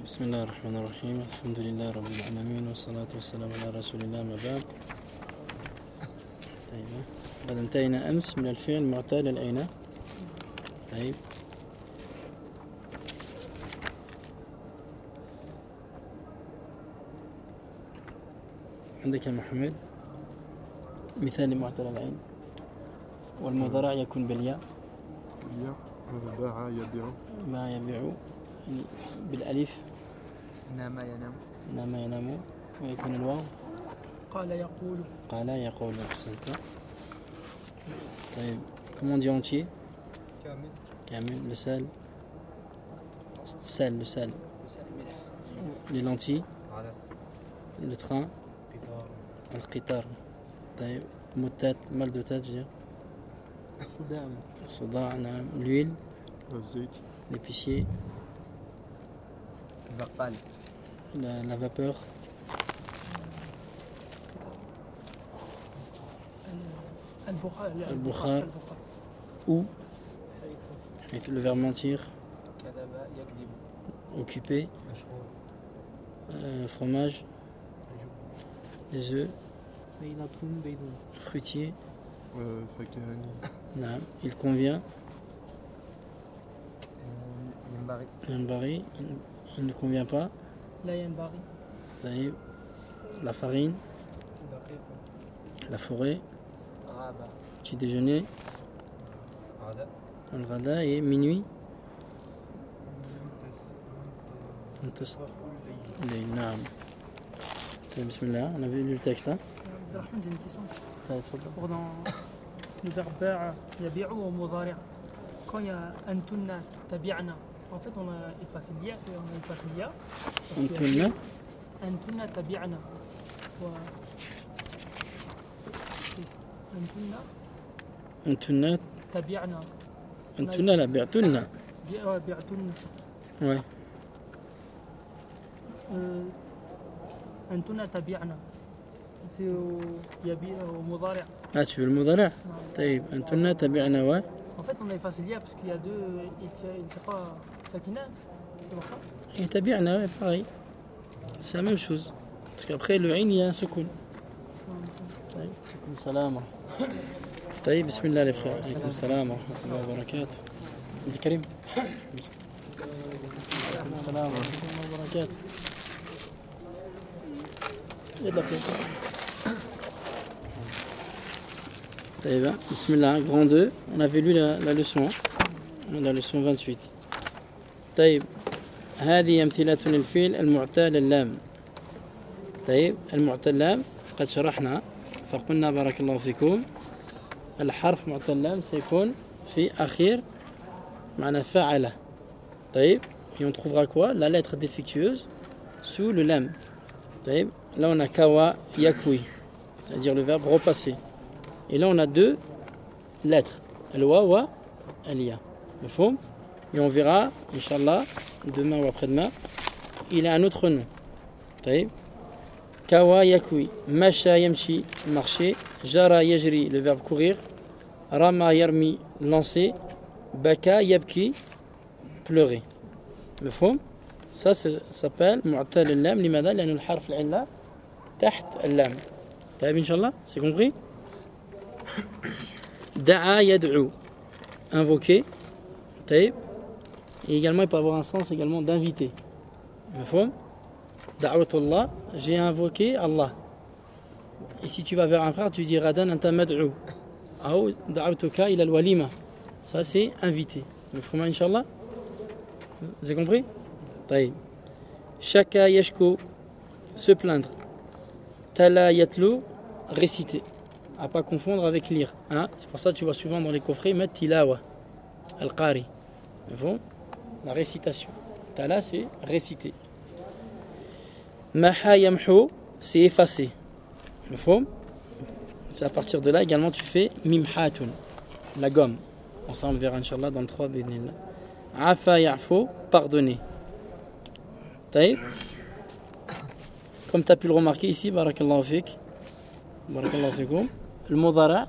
بسم الله الرحمن الرحيم الحمد لله رب العالمين والصلاة والسلام على رسول الله ما بعد. طيب قد انتهينا أمس من الفعل المعتال الأين. طيب عندك يا محمد مثال لمعتل العين والمضارع يكون بالياء. باع يبيع. ما يبيع بالألف. نام ينام. نام ينام. ويكون الواو. قال يقول. قال يقول. أحسنت. طيب comment on dit entier. كامل. كامل. Le sel. Sel, le sel. Les lentilles. عدس. Le train. قطار. القطار. طيب mot de tête, mal de tête, je veux dire. صدام. صداع. نعم. L'huile. الزيت. L'épicier. البقال. La vapeur. البخار. Ou. Le verbe mentir. كذب يكذب. Occupé. مشغول. Fromage. Les œufs. بيضة بيض. Fruitier. فكهاني. نعم. Il convient. ينبغي. ينبغي. Il ne convient pas. لا ينبغي. طيب. La farine. دقيق. La forêt. غابة. Petit déjeuner. غداء. الغداء et minuit. نعم. طيب بسم الله. On a vu le texte hein. Abdelrahman, j'ai une question. طيب تفضل. Pour dans le verbe باع يبيع au مضارع, quand il y a أنتن تبعنا, en fait on a effacé l'ia et on a effacé l'ia. أنتن. أنتن تبعنا. أنتن تبعنا. أنتن لا بعتن. بعتن. Ouais. أنتن تبعنا. C'est يبيع au مضارع. Ah tu veux le مضارع. طيب أنتن تبعنا و. En fait, on a effacé l'IA parce qu'il y a deux. Il ne pas Sakina. C'est pour ça. Et تبعنا ouais, pareil. C'est la même chose. Parce qu'après le عين il y a un سكون. طيب. عليكم السلام. طيب بسم الله les frères. عليكم السلام ورحمة الله وبركاته. أنت كريم. عليكم السلام ورحمة الله وبركاته. يلا طيب بسم الله grand 2 on avait lu la leçon la leçon 28 طيب هذه أمثلة للفعل المعتال اللام طيب المعتال اللام قد شرحنا فقلنا بارك الله فيكم الحرف معتال اللام سيكون في أخير معنى فاعلة طيب et on trouvera quoi la lettre défectueuse sous le lam طيب là on a kawa yakui c'est-à-dire le verbe repasser. Et là on a deux lettres, al-wa wa al-ya. Et on verra, Inch'Allah, demain ou après-demain, il a un autre nom. Taïb. Kawa yakui, masha yamshi, marcher, jara yajri, le verbe courir, rama yarmi, lancer, baka yabki, pleurer. Ça s'appelle mu'tal al-lam, limada, لأن الحرف العلة تحت اللام. طيب Inch'Allah, c'est compris? Da'a yad'u, invoquer. Taïb. Et également il peut avoir un sens également d'inviter. Da'watullah, j'ai invoqué Allah. Et si tu vas vers un frère, tu dis Radan anta mad'u. Ou da'watuka ila al-walima. Ça c'est inviter. Inch'Allah. Vous avez compris? Taïb. Shaka yashku, se plaindre. Tala yatlu, réciter. À pas confondre avec lire. Hein? C'est pour ça que tu vois souvent dans les coffrets mettre tilawa, al-qari. La récitation. Tala c'est réciter. Maha yamhu c'est effacer. C'est à partir de là également tu fais mimhatun, la gomme. On s'en verra Inch'Allah dans le 3 bidnillah. Afa ya'fu, pardonner. Taïb. Comme tu as pu le remarquer ici, barakallahu fik. Barakallahu fikum. Le modara,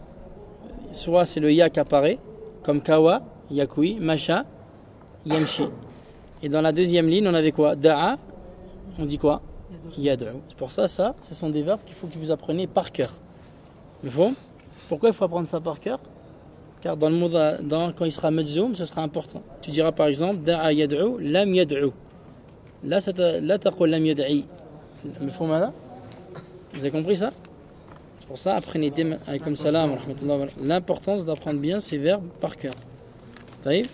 soit c'est le ya qui apparaît, comme kawa, yakui, masha, yamshi. Et dans la deuxième ligne, on avait quoi? Da'a, on dit quoi? Yad'u. C'est pour ça, ce sont des verbes qu'il faut que vous appreniez par cœur. Pourquoi il faut apprendre ça par cœur? Car dans le mot, quand il sera majzoum, ce sera important. Tu diras par exemple, da'a yad'u, lam yad'u. Là, la taqul lam yad'i. Mafhoum hada? Vous avez compris ça? C'est pour ça, apprenez comme salam, l'importance d'apprendre bien ces verbes par cœur. طيب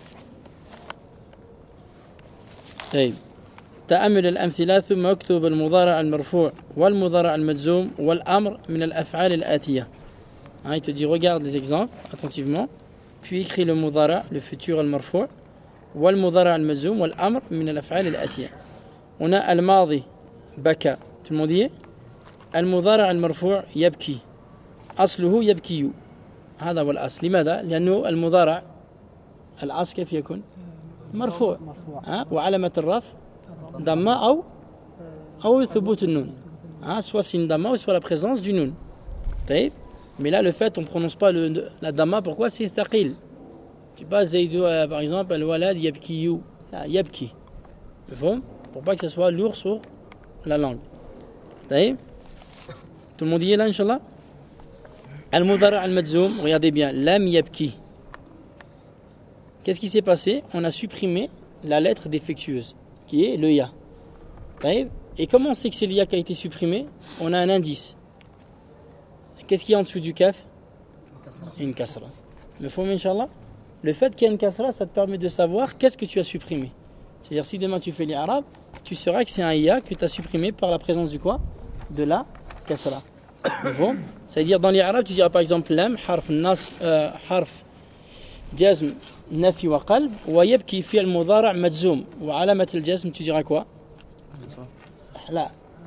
طيب تأمل الأمثلة ثم اكتب المضارع المرفوع والمضارع المجزوم والأمر من الأفعال الآتية. Il te dit regarde les exemples attentivement puis écris le مضارع le futur المرفوع والمضارع المجزوم والأمر من الأفعال الآتية. On a الماضي بكى, tout le monde y est. المضارع المرفوع يبكي أصله يبكي, هذا هو الأصل. لماذا؟ لأنه المضارع الأصل كيف يكون؟ مرفوع وعلامة الرفع ضمة أو ثبوت النون, soit c'est une damma ou soit la présence du nun. Mais là le fait on ne prononce pas la damma, pourquoi? C'est thaqil. Tu pas Zaydou par exemple al-walad yabkiyu, là yabki, pour pas que ce soit lourd sur la langue. Tout le monde y est là Inch'Allah. Al-mudhari' al-majzoum, regardez bien, lam yabki. Qu'est-ce qui s'est passé? On a supprimé la lettre défectueuse, qui est le ya. Et comment on sait que c'est le ya qui a été supprimé? On a un indice. Qu'est-ce qu'il y a en dessous du kaf? Une kasra. Le fond, Inch'Allah. Le fait qu'il y ait une kasra, ça te permet de savoir qu'est-ce que tu as supprimé. C'est-à-dire, si demain tu fais l'Arab, tu sauras que c'est un ya que tu as supprimé par la présence du quoi? De la kasra. C'est-à-dire, dans l'Arab, tu diras par exemple lam, harf جزم نفي وقلب ويبكي في المضارع مجزوم وعلامة الجزم تجرى كوا؟ لا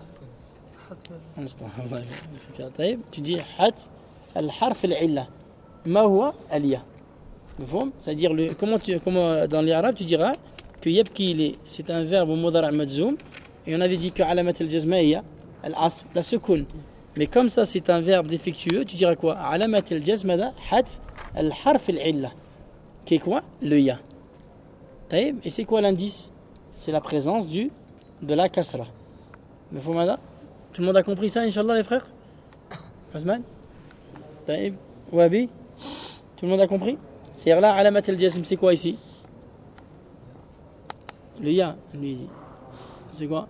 طيب تجي حذف الحرف العلة ما هو الياء. مفهوم؟ c'est-à-dire comment dans l'arabe tu diras que يبكي c'est un verbe au مضارع مجزوم et on avait dit que علامة الجزم هي الأصل la سكون, mais comme ça c'est un verbe défectueux tu diras quoi? علامة الجزم هذا حذف الحرف العلة qui est quoi? Le ya. Et c'est quoi l'indice? C'est la présence de la kasra. Mais tout le monde a compris ça, Inch'Allah, les frères? Osman? Taïb? Wabi? Tout le monde a compris? C'est-à-dire là, alamat al-jazm, c'est quoi ici? Le ya, lui dit. C'est quoi?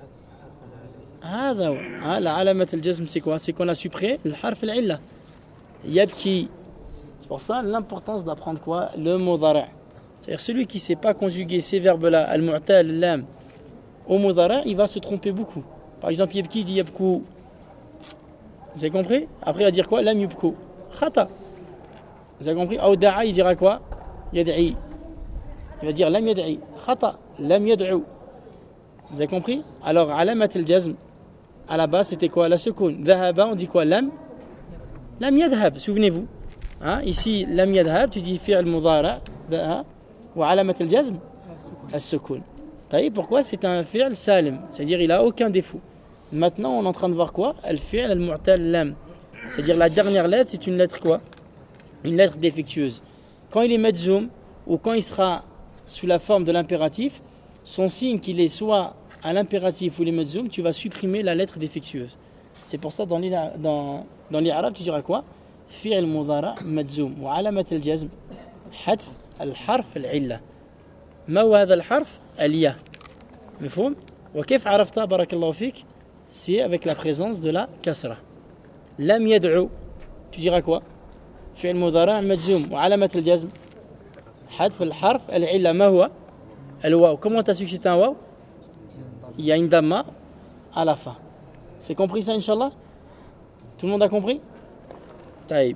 La alamat al-jazm, c'est quoi? C'est qu'on a supprimé le harf al-illa. Yabki. Pour ça, l'importance d'apprendre quoi? Le mudhari'. C'est-à-dire celui qui ne sait pas conjuguer ces verbes-là, al-mu'tal, al-lam, au mudhari', il va se tromper beaucoup. Par exemple, yabki dit yabku. Vous avez compris? Après, il va dire quoi? Lam yubku. Khata. Vous avez compris? Ou da'a, il dira quoi? Yad'i. Il va dire lam yad'i. Khata. Lam yad'u. Vous avez compris? Alors, alamat al-jazm, à la base, c'était quoi? La sekoun. Dhahaba, on dit quoi? Lam yadhab. Souvenez-vous. Ici, lam yadhab, tu dis fi'l mudhari' ou alamat al-jazm as-sukun. Pourquoi? C'est un fi'l salim, c'est-à-dire il a aucun défaut. Maintenant, on est en train de voir quoi? Al-fi'l al-mu'tal lam, c'est-à-dire la dernière lettre, c'est une lettre quoi? Une lettre défectueuse. Quand il est majzoum ou quand il sera sous la forme de l'impératif, son signe qu'il est soit à l'impératif ou les majzoum, tu vas supprimer la lettre défectueuse. C'est pour ça dans les arabes, tu diras quoi? فعل مضارع مجزوم وعلامة الجزم حذف الحرف العلة. ما هو هذا الحرف؟ الياء. مفهوم؟ وكيف عرفت بارك الله فيك؟ C'est avec la présence de la kasra. لم يدعو, tu diras quoi? فعل مضارع مجزوم وعلامة الجزم حذف الحرف العلة. ما هو؟ الواو. Comment tu as su que c'est un waw? Il y a une damma à la fin. C'est compris ça, Inch'Allah? Tout le monde a compris? طيب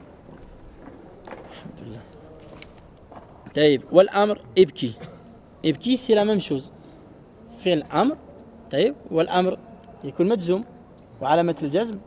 الحمد لله. طيب والأمر ابكي. ابكي c'est la même chose. فعل أمر. طيب والأمر يكون مجزوم وعلامة الجزم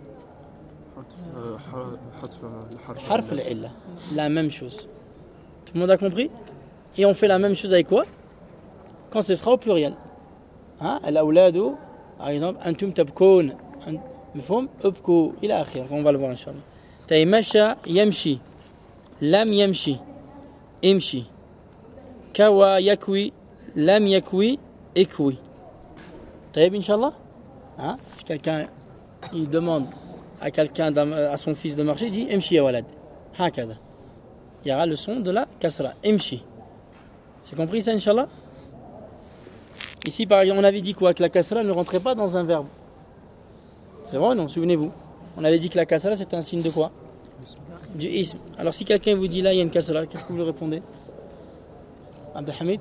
حرف العلة. La même chose. Tout le monde a compris? Et on fait la même chose avec quoi? Quand ce sera au pluriel. الأولاد par exemple أنتم تبكون. مفهوم؟ ابكوا إلى آخره. On va le voir Inch'Allah. طيب مشى يمشي لم يمشي امشي كوى يكوي Lam yakwi, ekwi. Taïb, Inch'Allah. Hein? Si quelqu'un il demande à quelqu'un, à son fils de marcher, il dit Imshi ya walad. Hakada. Il y aura le son de la kasra. Imshi. C'est compris ça, Inch'Allah? Ici, par exemple, on avait dit quoi? Que la kasra ne rentrait pas dans un verbe. C'est vrai ou non? Souvenez-vous. On avait dit que la kasra, c'était un signe de quoi? Du ism. Alors, si quelqu'un vous dit là, il y a une kasra, qu'est-ce que vous lui répondez? Abdelhamid?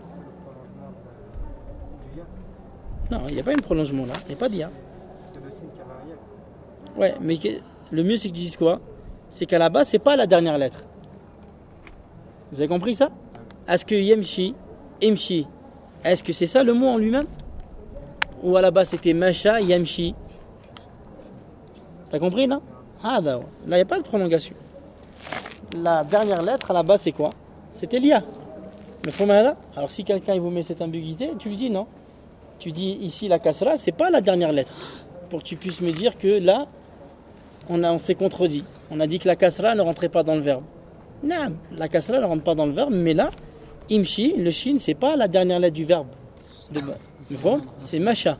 Non, il n'y a pas un prolongement là. Il n'y a pas d'IA. C'est le signe qui arrière. Ouais, mais le mieux, c'est qu'ils disent quoi? C'est qu'à la base, c'est pas la dernière lettre. Vous avez compris ça? Est-ce que yemshi, imshi, est-ce que c'est ça le mot en lui-même? Ou à la base c'était masha, yamshi? T'as compris là? Ah, là, il n'y a pas de prolongation. La dernière lettre à la base c'est quoi? C'était l'IA. Mais faut là. Alors si quelqu'un il vous met cette ambiguïté, tu lui dis non. Tu dis ici la kasra, c'est pas la dernière lettre. Pour que tu puisses me dire que là, on s'est contredit. On a dit que la kasra ne rentrait pas dans le verbe. Non, la kasra ne rentre pas dans le verbe, mais là, imshi, le shin, c'est pas la dernière lettre du verbe. C'est masha.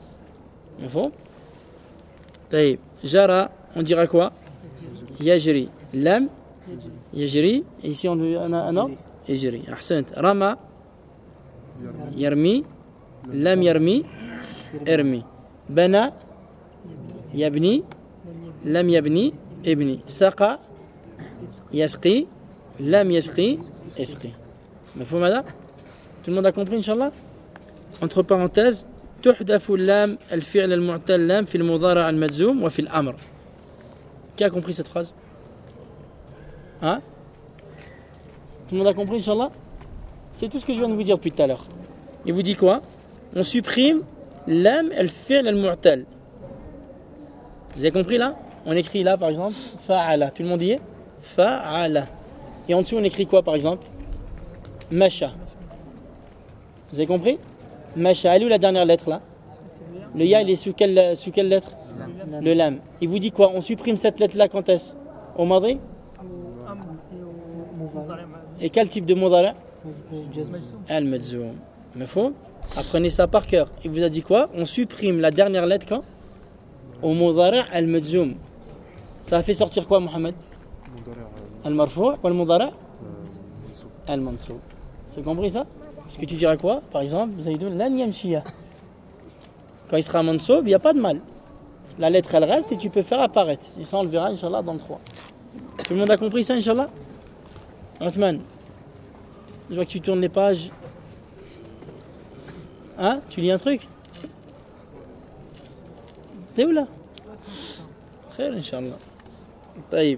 Jara, on dira quoi? Yajri. Lam, yajri. Et ici on a un autre. Yajri. Ahsant. Rama, yarmi. Lam yarmi, ermi. Bana, yabni. Lam yabni, ibni. Saqa, yasqi. Lam yasqi, isqi. مفهوم هذا؟ Tout le monde a compris, Inch'Allah? Entre parenthèses, تحذف اللام الفعل المعتل لام في المضارع المجزوم وفي الأمر. Qui a compris cette phrase? Hein? Tout le monde a compris, Inch'Allah? C'est tout ce que je viens de vous dire depuis tout à l'heure. Il vous dit quoi? On supprime l'am الفعل المعتل. Vous avez compris là? On écrit là par exemple fa'ala. Tout le monde y est? Fa'ala. Et en dessous on écrit quoi par exemple? Masha. Vous avez compris? Masha. Elle est où la dernière lettre là? Le ya il est sous quelle lettre? Le lam. Il vous dit quoi? On supprime cette lettre là quand est-ce? Au madri? Et quel type de mudara? Al-majzoum. Mafhoum? Apprenez ça par cœur. Il vous a dit quoi? On supprime la dernière lettre quand? Au mudara al-majzoum. Ça a fait sortir quoi, Mohamed? Al-marfou' ou al-mudara? Al-mansoub. C'est compris ça? Est-ce que tu diras quoi? Par exemple, Zaïdoun lan yamshiya. Quand il sera mansoub, il n'y a pas de mal. La lettre elle reste et tu peux faire apparaître. Et ça on le verra, Inch'Allah, dans le 3. Tout le monde a compris ça, Inch'Allah? Othman, je vois que tu tournes les pages. Hein? Tu lis un truc? T'es où là? Khair, Inch'Allah. Taïb.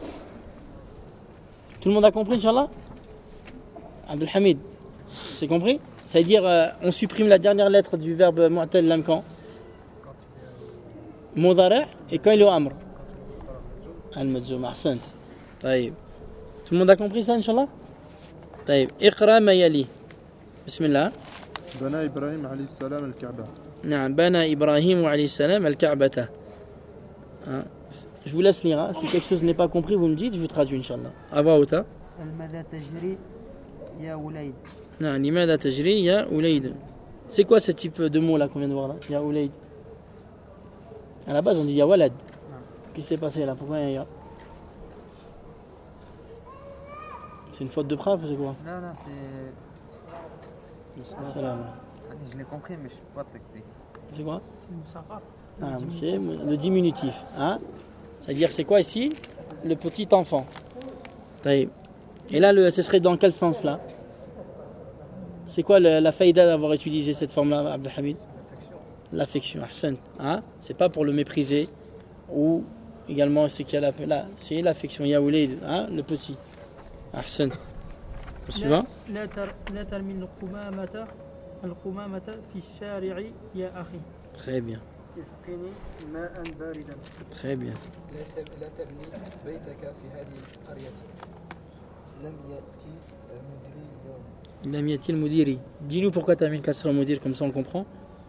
Tout le monde a compris, Inch'Allah? Abdelhamid, c'est compris? Ça veut dire on supprime la dernière lettre du verbe mu'tal lam quand? Mudara' et quand il est au amr. Al-majzoum, ahsant. Taïb. Tout le monde a compris ça, Inch'Allah? Taïb. Iqra ma yali. Bismillah. بنى إبراهيم عليه السلام الكعبة. نعم بنى إبراهيم عليه السلام الكعبة. Je vous laisse lire. Hein. Si quelque chose n'est pas compris, vous me dites, je vous traduis, Inch'Allah. À voix haute. الماذا تجري يا وليد. Non, لماذا تجري يا وليد. C'est quoi ce type de mot là qu'on vient de voir là? Ya وليد. À la base, on dit ya walad. Qu'est-ce qui s'est passé là? Pourquoi il y a? C'est une faute de frappe ou c'est quoi? Non, c'est. Salam. Je l'ai compris, mais je ne peux pas te l'expliquer. C'est quoi? C'est Moussara. C'est le diminutif. Hein? C'est-à-dire, c'est quoi ici? Le petit enfant. Et là, ce serait dans quel sens là? C'est quoi la faïda d'avoir utilisé cette forme-là, Abdelhamid? L'affection. Ahsan. Hein? C'est pas pour le mépriser. Ou également, c'est qu'il y a là, c'est l'affection. Ya Oulid, hein? Le petit. Ahsan. Suivant. لا ترمي القمامة في الشارع يا أخي. Très bien. اسقني ماء باردا. Très bien. لا تبني بيتك في هذه القرية. لم يأتي المدير اليوم. Lam yatil mudiri. Dis-nous pourquoi tu as mis le kasra mudir, comme ça on comprend.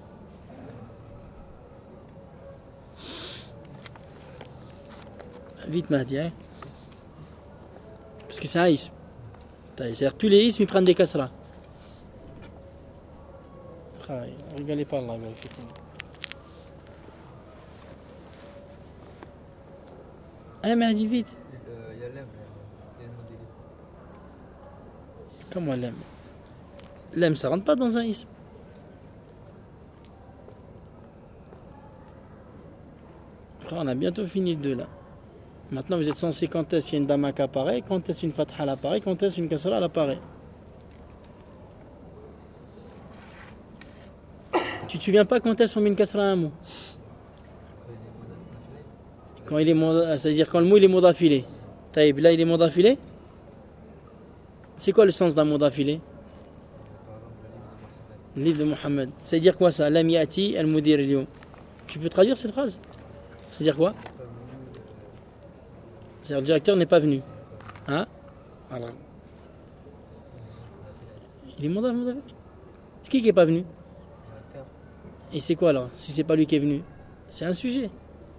Vite Mahdi, hein? Parce que c'est un ism. C'est-à-dire tous les isms ils prennent des kasra. frère, rigolez pas là. Ah, mais dis vite. Il y a l'âme, il y a le modèle. Comment l'aime? L'aime, ça rentre pas dans un ism. Frère, on a bientôt fini le 2 là. Maintenant, vous êtes censé quand est-ce qu'il y a une dama qui apparaît, quand est-ce une fatha elle apparaît, quand est-ce une kasra elle apparaît. Tu te souviens pas quand est-ce qu'on met une kasra à un mot? Quand il est c'est-à-dire quand le mot il est mot d'affilée. Taïb, là il est mot d'affilée. C'est quoi le sens d'un mot d'affilée? Le livre de Mohammed. C'est-à-dire quoi ça? Lam yati al-mudir al-yawm. Tu peux traduire cette phrase? C'est-à-dire quoi? C'est-à-dire le directeur n'est pas venu. Hein? Alors. Il est mot d'affilée. C'est qui est pas venu? Et c'est quoi alors? Si c'est pas lui qui est venu? C'est un sujet.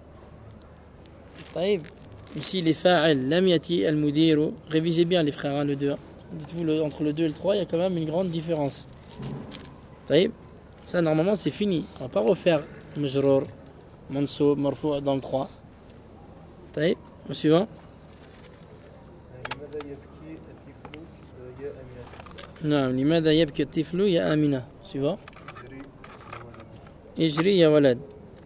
Taïb. Ici les fa'al, lam yati al-mudiru. Révisez bien les frères, hein, le 2. Dites-vous, entre le 2 et le 3, il y a quand même une grande différence. Taïb. Ça, normalement, c'est fini. On va pas refaire majrour, mansoub, marfou' dans le 3. Taïb. Au suivant. Non, لماذا يبكي الطفل يا آمنة. Suivant. Ijri ya walad.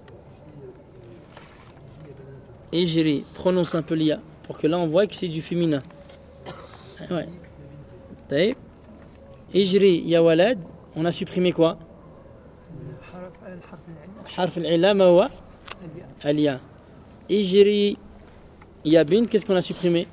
Ijri, prononce un peu l'ia pour que là on voit que c'est du féminin. Ouais. Taïb. Ijri ya walad, on a supprimé quoi? Harf al-ila ma huwa al-ya. Ijri ya bint, qu'est-ce qu'on a supprimé?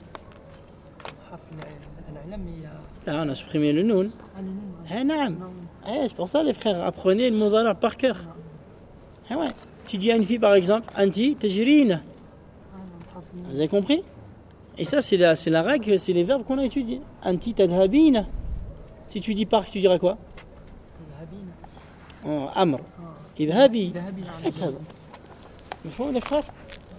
Là on a supprimé le noun. Ah non. C'est pour ça les frères, apprenez le mudari' par cœur. Ah ouais. Tu dis à une fille par exemple, anti tajrina. Vous avez compris? Et ça c'est la règle, c'est les verbes qu'on a étudiés. Anti tadhabina. Si tu dis par, tu diras quoi? Amr. Idhabi. Il faut les frères.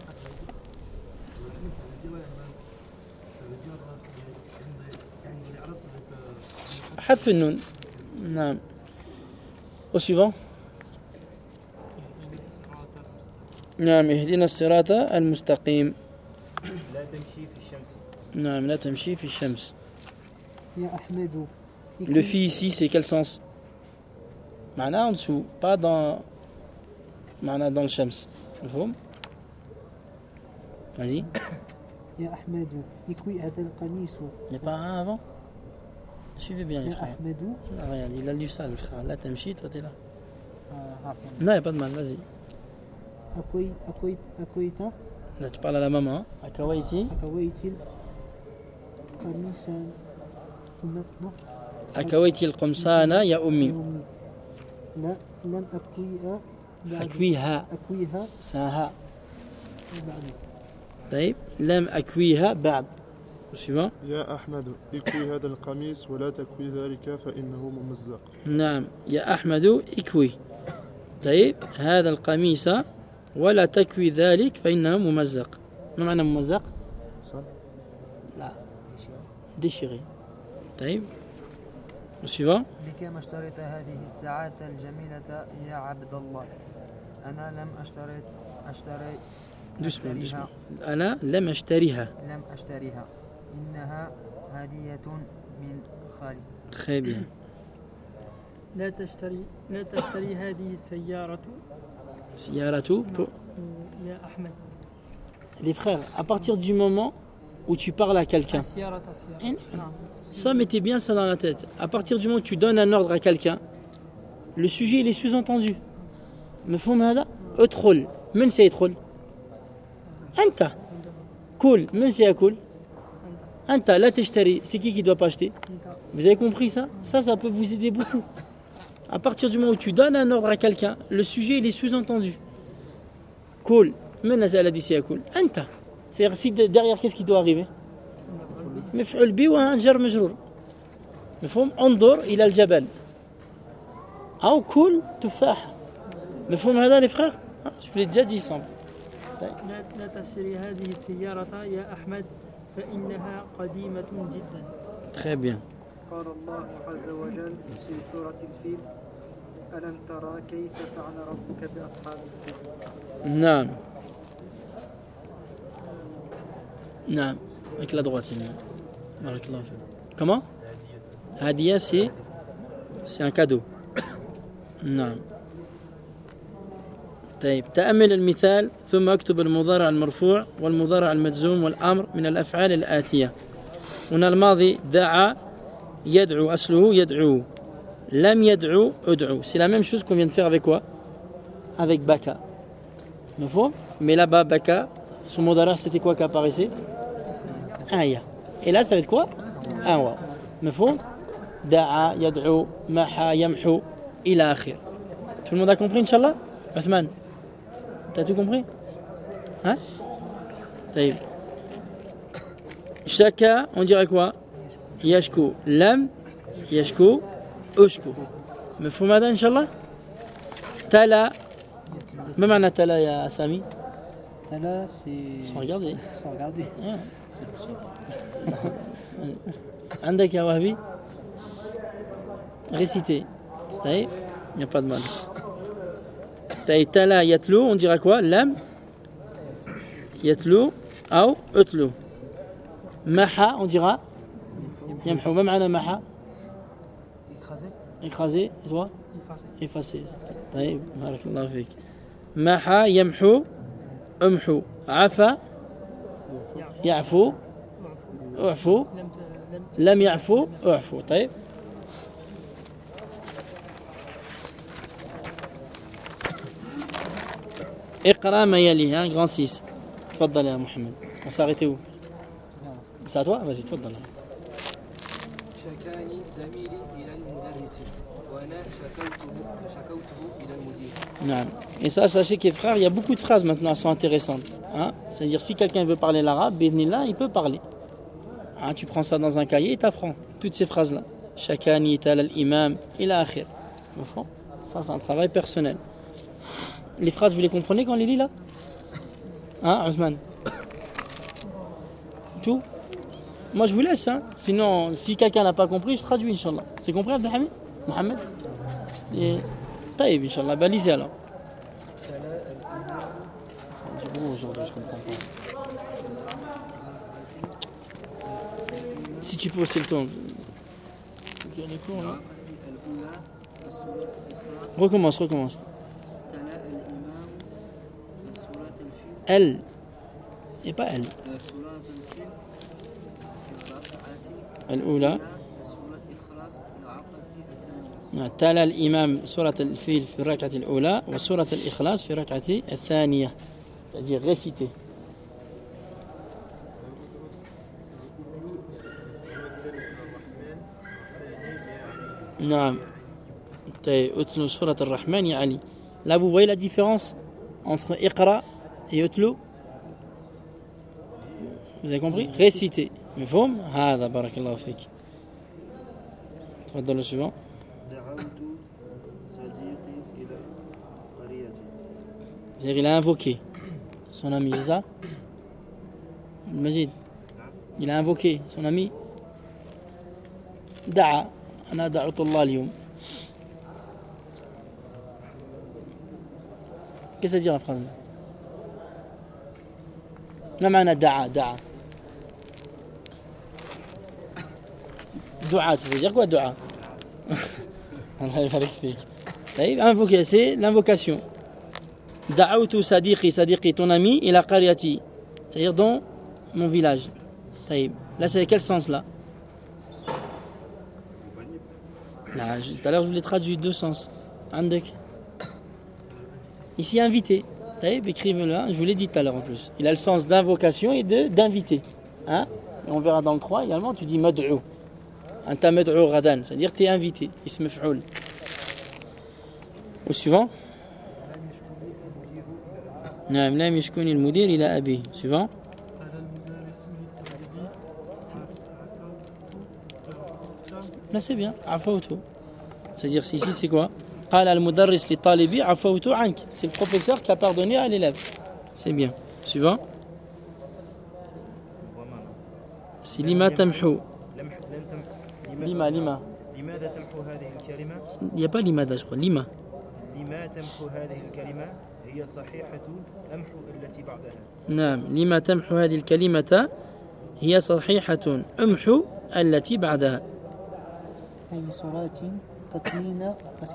حذف النون. نعم. Au suivant. نعم اهدنا الصراط المستقيم. لا تمشي في الشمس. نعم لا تمشي في الشمس. يا أحمد. Le fi ici c'est quel sens? معناه en dessous, pas dans معناه dans le shams. مفهوم؟ Vas-y. يا أحمد اكوي هذا القميص. Il n'y a pas un avant? Suivez bien les يا frères. أحمد. Ah, regarde, il a lu ça le frère. Là t'amchi, toi t'es là. عفوا. Non, il n'y a pas de mal, vas-y. أكويت. Là tu parles à la maman. Hein? Akawaiti. أكويت قميصا. أكويت القمصان يا أمي. لا لم أكويها. أكويها. ساها. طيب لم أكويها بعد. suivant. يا أحمد اكوي هذا القميص ولا تكوي ذلك فإنه ممزق. نعم يا أحمد اكوي. طيب هذا القميص ولا تكوي ذلك فإنه ممزق. ما معنى ممزق؟ صح؟ لا déchiré. طيب suivant. بكم اشتريت هذه الساعات الجميلة يا عبد الله؟ أنا لم أشتري doucement. أنا لم أشتريها. إنها هدية من خالي. Très bien. لا تشتري هذه السيارة. سيارة. يا أحمد. Les frères, à partir du moment où tu parles à quelqu'un, ça mettez bien ça dans la tête. À partir du moment où tu donnes un ordre à quelqu'un, le sujet il est sous-entendu. مفهوم هذا؟ ادخل. من سيدخل؟ أنت. كل. من سيأكل؟ أنت. لا تشتري. C'est qui doit pas acheter? Vous avez compris ça? Ça peut vous aider beaucoup. À partir du moment où tu donnes un ordre à quelqu'un, le sujet il est sous-entendu. كل. من الذي سيأكل؟ أنت. C'est-à-dire si derrière qu'est-ce qui doit arriver? مفعول به وجر مجرور. مفهوم؟ انظر إلى الجبل. أو كل تفاح. مفهوم هذا les frères? Je vous l'ai déjà dit ça. لا تشتري هذه السيارة يا أحمد فإنها قديمة جدا. Très bien. قال الله عز وجل في سورة الفيل ألم ترى كيف فعل ربك بأصحاب الفيل نعم نعم avec la droite c'est mieux. Barakallahu fik. Comment? Hadiya c'est un cadeau. نعم. طيب تأمل المثال ثم اكتب المضارع المرفوع والمضارع المجزوم والأمر من الأفعال الآتية. هنا الماضي دعا يدعو أصله يدعو لم يدعو ادعو. C'est la même chose qu'on vient de faire avec quoi? Avec baka. Mais là-bas baka, son mudara c'était quoi qui apparaissait? Aya. Et là ça va être quoi? Un waw. مفهوم? دعا يدعو محا يمحو إلى آخر. Tout le monde a compris Inch'Allah? Othman, t'as tout compris? Hein? طيب. Shaka, on dirait quoi? Yashku. Lam, Yashku, Ushku. مفهوم هذا إن شاء الله؟ تلا. ما معنى تلا يا سامي؟ Là, c'est. Sans regarder. Sans regarder. عندك يا وهبي؟ Réciter. Il n'y a pas de mal. Tala yatlou, on dira quoi? Lam yatlou ou utlou. Maha, on dira yamhou. Ma ma'ana maha? écrasé. Écrasé. Et toi? Effacé. Effacé. طيب بارك الله فيك. Maha yamhou umhou. Afa يعفو اعفو. لم يعفو اعفو. طيب اقرأ ما يلي ها grand 6. تفضل يا محمد. On s'est arrêté où? C'est à toi? Vas-y تفضل. شكاني زميلي إلى المدرس وأنا شكوته إلى المدير. Non. Et ça, sachez que frères, il y a beaucoup de phrases maintenant qui sont intéressantes. Hein? C'est-à-dire si quelqu'un veut parler l'arabe, bismillah, il peut parler. Hein, tu prends ça dans un cahier et tu apprends toutes ces phrases-là. Shakani tal al-imam ila akhir. Ça, c'est un travail personnel. Les phrases, vous les comprenez quand on les lit là? Hein, Othman? Tout? Moi, je vous laisse. Hein. Sinon, si quelqu'un n'a pas compris, je traduis, Inch'Allah. C'est compris, Abdelhamid? Mohamed? Et... Taïb, Inch'Allah. Bah, lisez alors. Du gros aujourd'hui, je comprends pas. Si tu peux aussi le temps. Recommence. Elle. Et pas elle. الأولى تلا الإمام سورة الفيل في الركعة الأولى وسورة الإخلاص في الركعة الثانية. C'est-à-dire réciter. نعم. أتلو سورة الرحمن يا علي. Là vous voyez la différence entre Iqra et Utlu? Vous avez compris? Réciter. مفهوم؟ هذا بارك الله فيك. تفضل السؤال. دعوت صديقي إلى قريتي. C'est-à-dire il a invoqué son ami, c'est ça? Majid. Il a invoqué son ami. دعا. أنا دعوت الله اليوم. Qu'est-ce que ça dit la phrase? ما معنى دعا؟ دعاء, c'est-à-dire quoi dua? Allah يبارك فيك. طيب invoquer, c'est l'invocation. دعوت صديقي ton ami إلى قريتي, c'est-à-dire dans mon village. طيب là c'est quel sens là? Là, tout à l'heure je vous l'ai traduit deux sens. عندك ici invité. طيب écrivez-le, je vous l'ai dit tout à l'heure en plus. Il a le sens d'invocation et d'inviter. Hein? Et on verra dans le 3 également, tu dis mad'u. أنت مدعو غدا, c'est-à-dire tu es invité. اسم مفعول. Au suivant. نعم لم يشكوني المدير إلى أبيه. Suivant. Là c'est bien. عفوت. C'est-à-dire ici c'est quoi? قال المدرس للطالب عفوت عنك. C'est le professeur qui a pardonné à l'élève. C'est bien. Suivant. C'est lima tamhou. لما لماذا تمحو هذه الكلمة؟ Il n'y a pas l'imada, je crois. Lima. لما تمحو هذه الكلمة هي صحيحة أمحو التي بعدها. نعم. لما تمحو هذه الكلمة هي صحيحة أمحو التي بعدها. أي سورة تتلين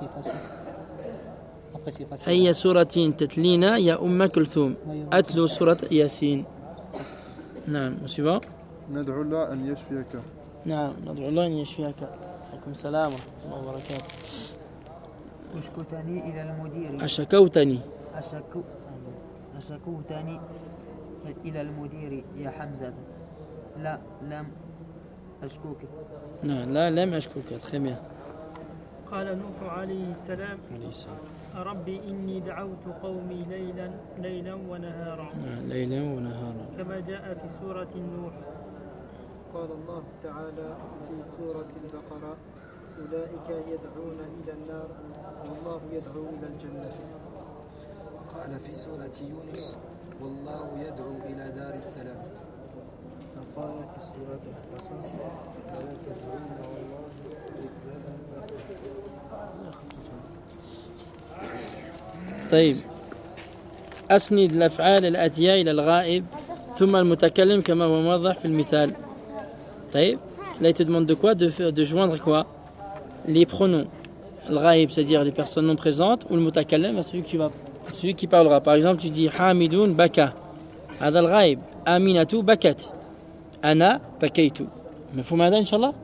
أي سورة تتلين يا أم كلثوم أتلو سورة ياسين. نعم. suivant. ندعو الله أن يشفيك. نعم. ندعو الله أن يشفيك. عليكم السلام ورحمة الله وبركاته. أشكتني إلى المدير أشكوتني. أشكوتني إلى المدير يا حمزة. لا لم أشكوك. نعم. لا لم أشكوك. très bien. قال نوح عليه السلام ربي إني دعوت قومي ليلا ونهارا. ليلا ونهارا كما جاء في سورة نوح. قال الله تعالى في سورة البقرة أولئك يدعون إلى النار والله يدعو إلى الجنة. وقال في سورة يونس والله يدعو إلى دار السلام. وقال في سورة القصص ولا تدعون مع الله إلها طيب. أسند الأفعال الآتية إلى الغائب ثم المتكلم كما هو موضح في المثال. طيب. Là, il te demande de quoi? De joindre quoi? Les pronoms. Le ghaib, c'est-à-dire les personnes non présentes, ou le mutakallim, celui qui parlera. Par exemple, tu dis Hamidun baka. هذا الغايب. Aminatu bakat. Ana bakaitu. مفهوم هذا إن شاء الله?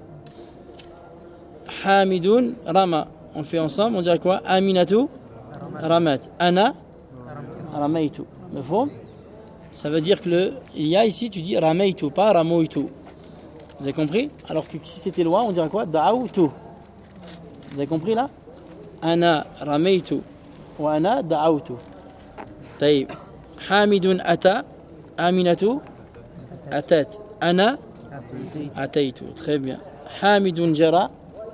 Hamidun rama. On fait ensemble, on dirait quoi? Aminatu ramat. Ana ramaitu. مفهوم? Ça veut dire que il y a ici, tu dis ramaitu, pas ramoitu. Vous avez compris? Alors que si c'était loin, on dirait quoi? Da'awtu. Vous avez compris là? Ana ramaitu wa ana da'awtu. طيب. Hamidun ata. Aminatu atat. Ana ataitu. Très bien. Hamidun jara.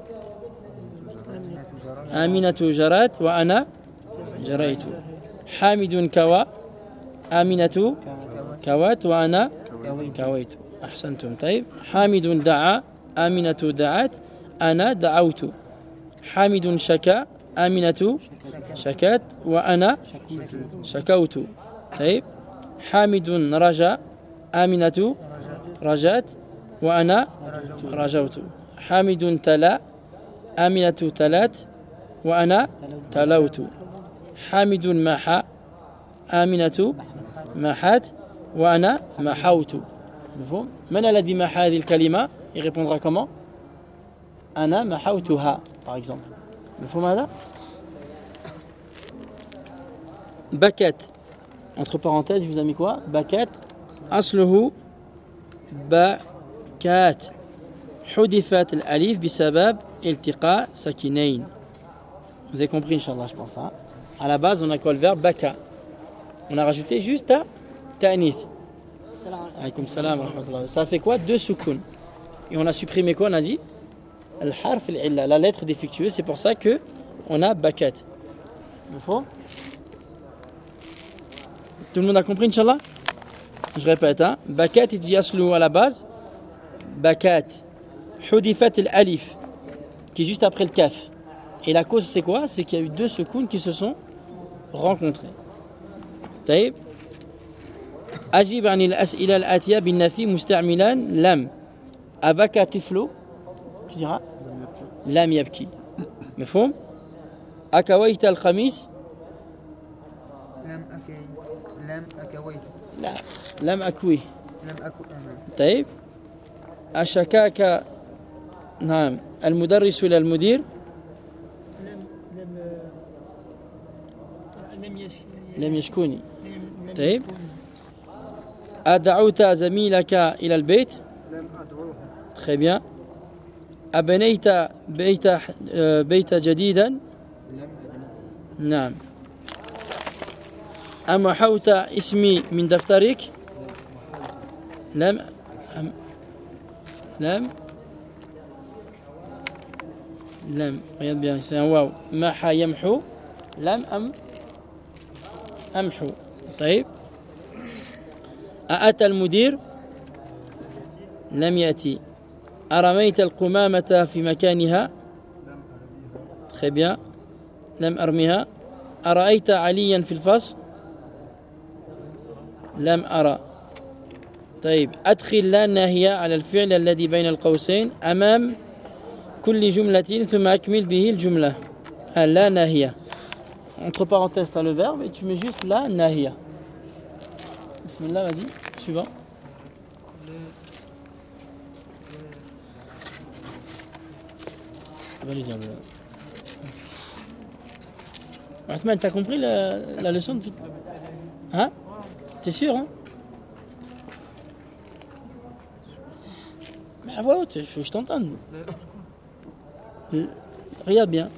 Aminatu jarat wa ana jaraitu. Hamidun kawa. Aminatu kawat wa ana kawaitu. أحسنتم. طيب. حامد دعا. آمنة دعت. أنا دعوت. حامد شكا. آمنة شكت وأنا شكوت. طيب. حامد رجا. آمنة رجت وأنا رجوت. حامد تلا. آمنة تلات وأنا تلوت. حامد محى. آمنة محت وأنا محوت. مفهوم؟ من الذي محى هذه الكلمة؟ Il répondra comment? أنا محوتها par exemple. مفهوم هذا؟ بكت. Entre parenthèses, il vous a mis quoi? بكت. أصله بكات. حذفت الألف بسبب التقاء ساكنين. Vous avez compris, Inch'Allah, je pense. Hein? À la base, on a quoi? Le verbe baka. On a rajouté juste ta'nith. Alaykoum salam wa rahmatullah. Ça fait quoi? 2 soukoun. Et on a supprimé quoi? On a dit al-harf al-illa, la lettre défectueuse. C'est pour ça que on a bakat. Tout le monde a compris, Inch'Allah? Je répète, hein? Bakat, il dit aslu à la base. Bakat. Hudifat al-alif, qui est juste après le kaf. Et la cause, c'est quoi? C'est qu'il y a eu 2 soukoun qui se sont rencontrés. طيب. أجيب عن الأسئلة الآتية بالنفي مستعملا لم. أبكى طفل. tu diras لم يبكي. مفهوم؟ أكويت الخميس. لم أكويت. لا لم أكويه. لم أكو. طيب. أشكاك نعم المدرس إلى المدير. لم يشكوني. طيب. أدعوت زميلك إلى البيت. لم أدعوه. Très bien. أبنيت بيت جديدا. لم أبني. نعم. أمحوت اسمي من دفترك. لم regarde bien, c'est un واو. محى يمحو. لم أمحو. طيب. أأتى المدير. لم يأتي. أرميت القمامة في مكانها. Très bien. لم أرمها. أرأيت عليا في الفصل؟ لم أرى. طيب أدخل لا ناهية على الفعل الذي بين القوسين أمام كل جملة ثم أكمل به الجملة. لا ناهية. Entre parenthèses, tu as le verbe et tu mets juste la nahiya. Bismillah, vas-y, suivant. Ahmed, t'as compris la leçon de... Hein? T'es sûr, hein? Mais à voix haute, il faut que je t'entende. Regarde bien.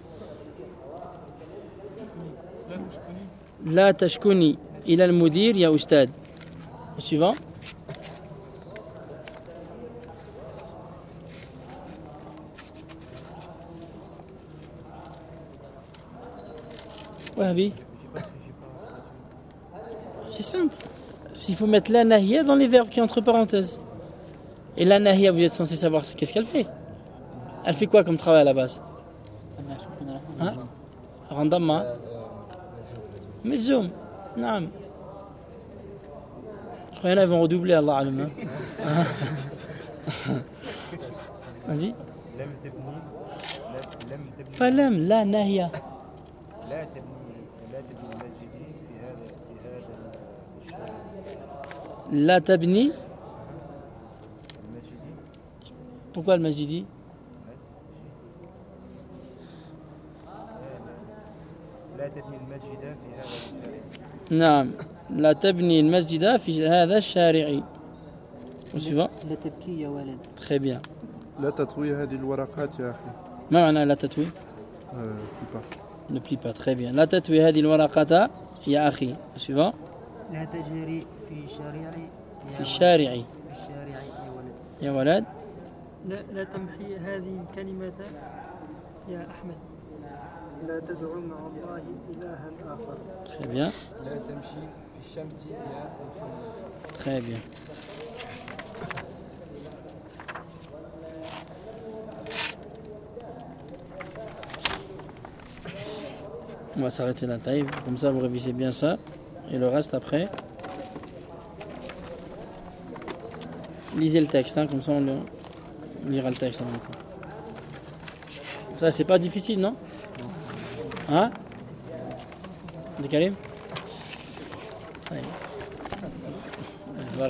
لا تشكني إلى المدير يا أستاذ. Suivant. Wahabi. C'est simple. S'il faut mettre la nahia dans les verbes qui sont entre parenthèses. Et la nahia, vous êtes censé savoir qu'est-ce qu'elle fait. Elle fait quoi comme travail à la base? Hein? Randama. Mezzoum. Naam. Je crois qu'il y en a qui vont redoubler, Allah alam. Vas-y. Pas l'âme, la nahia. لا تبني. Pourquoi le Majidi? نعم لا تبني المسجد في هذا الشارع. وسيفا. لا تبكي يا ولد. Très bien. لا تطوي هذه الورقات يا أخي. ما معنى لا تطوي؟ Ne plie pas. Très bien. لا تطوي هذه الورقات يا أخي. وسيفا. لا تجري في شارعي في الشارع في الشارع يا ولد. لا تمحي هذه الكلمة يا أحمد. لا تدعو مع الله إلها آخر. Très bien. لا تمشي في الشمس يا محمد. Très bien. On va s'arrêter là, taïb. Comme ça, vous révisez bien ça. Et le reste après. Lisez le texte, hein, comme ça on lira le texte. Ça, c'est pas difficile, non? Hein? De Karim?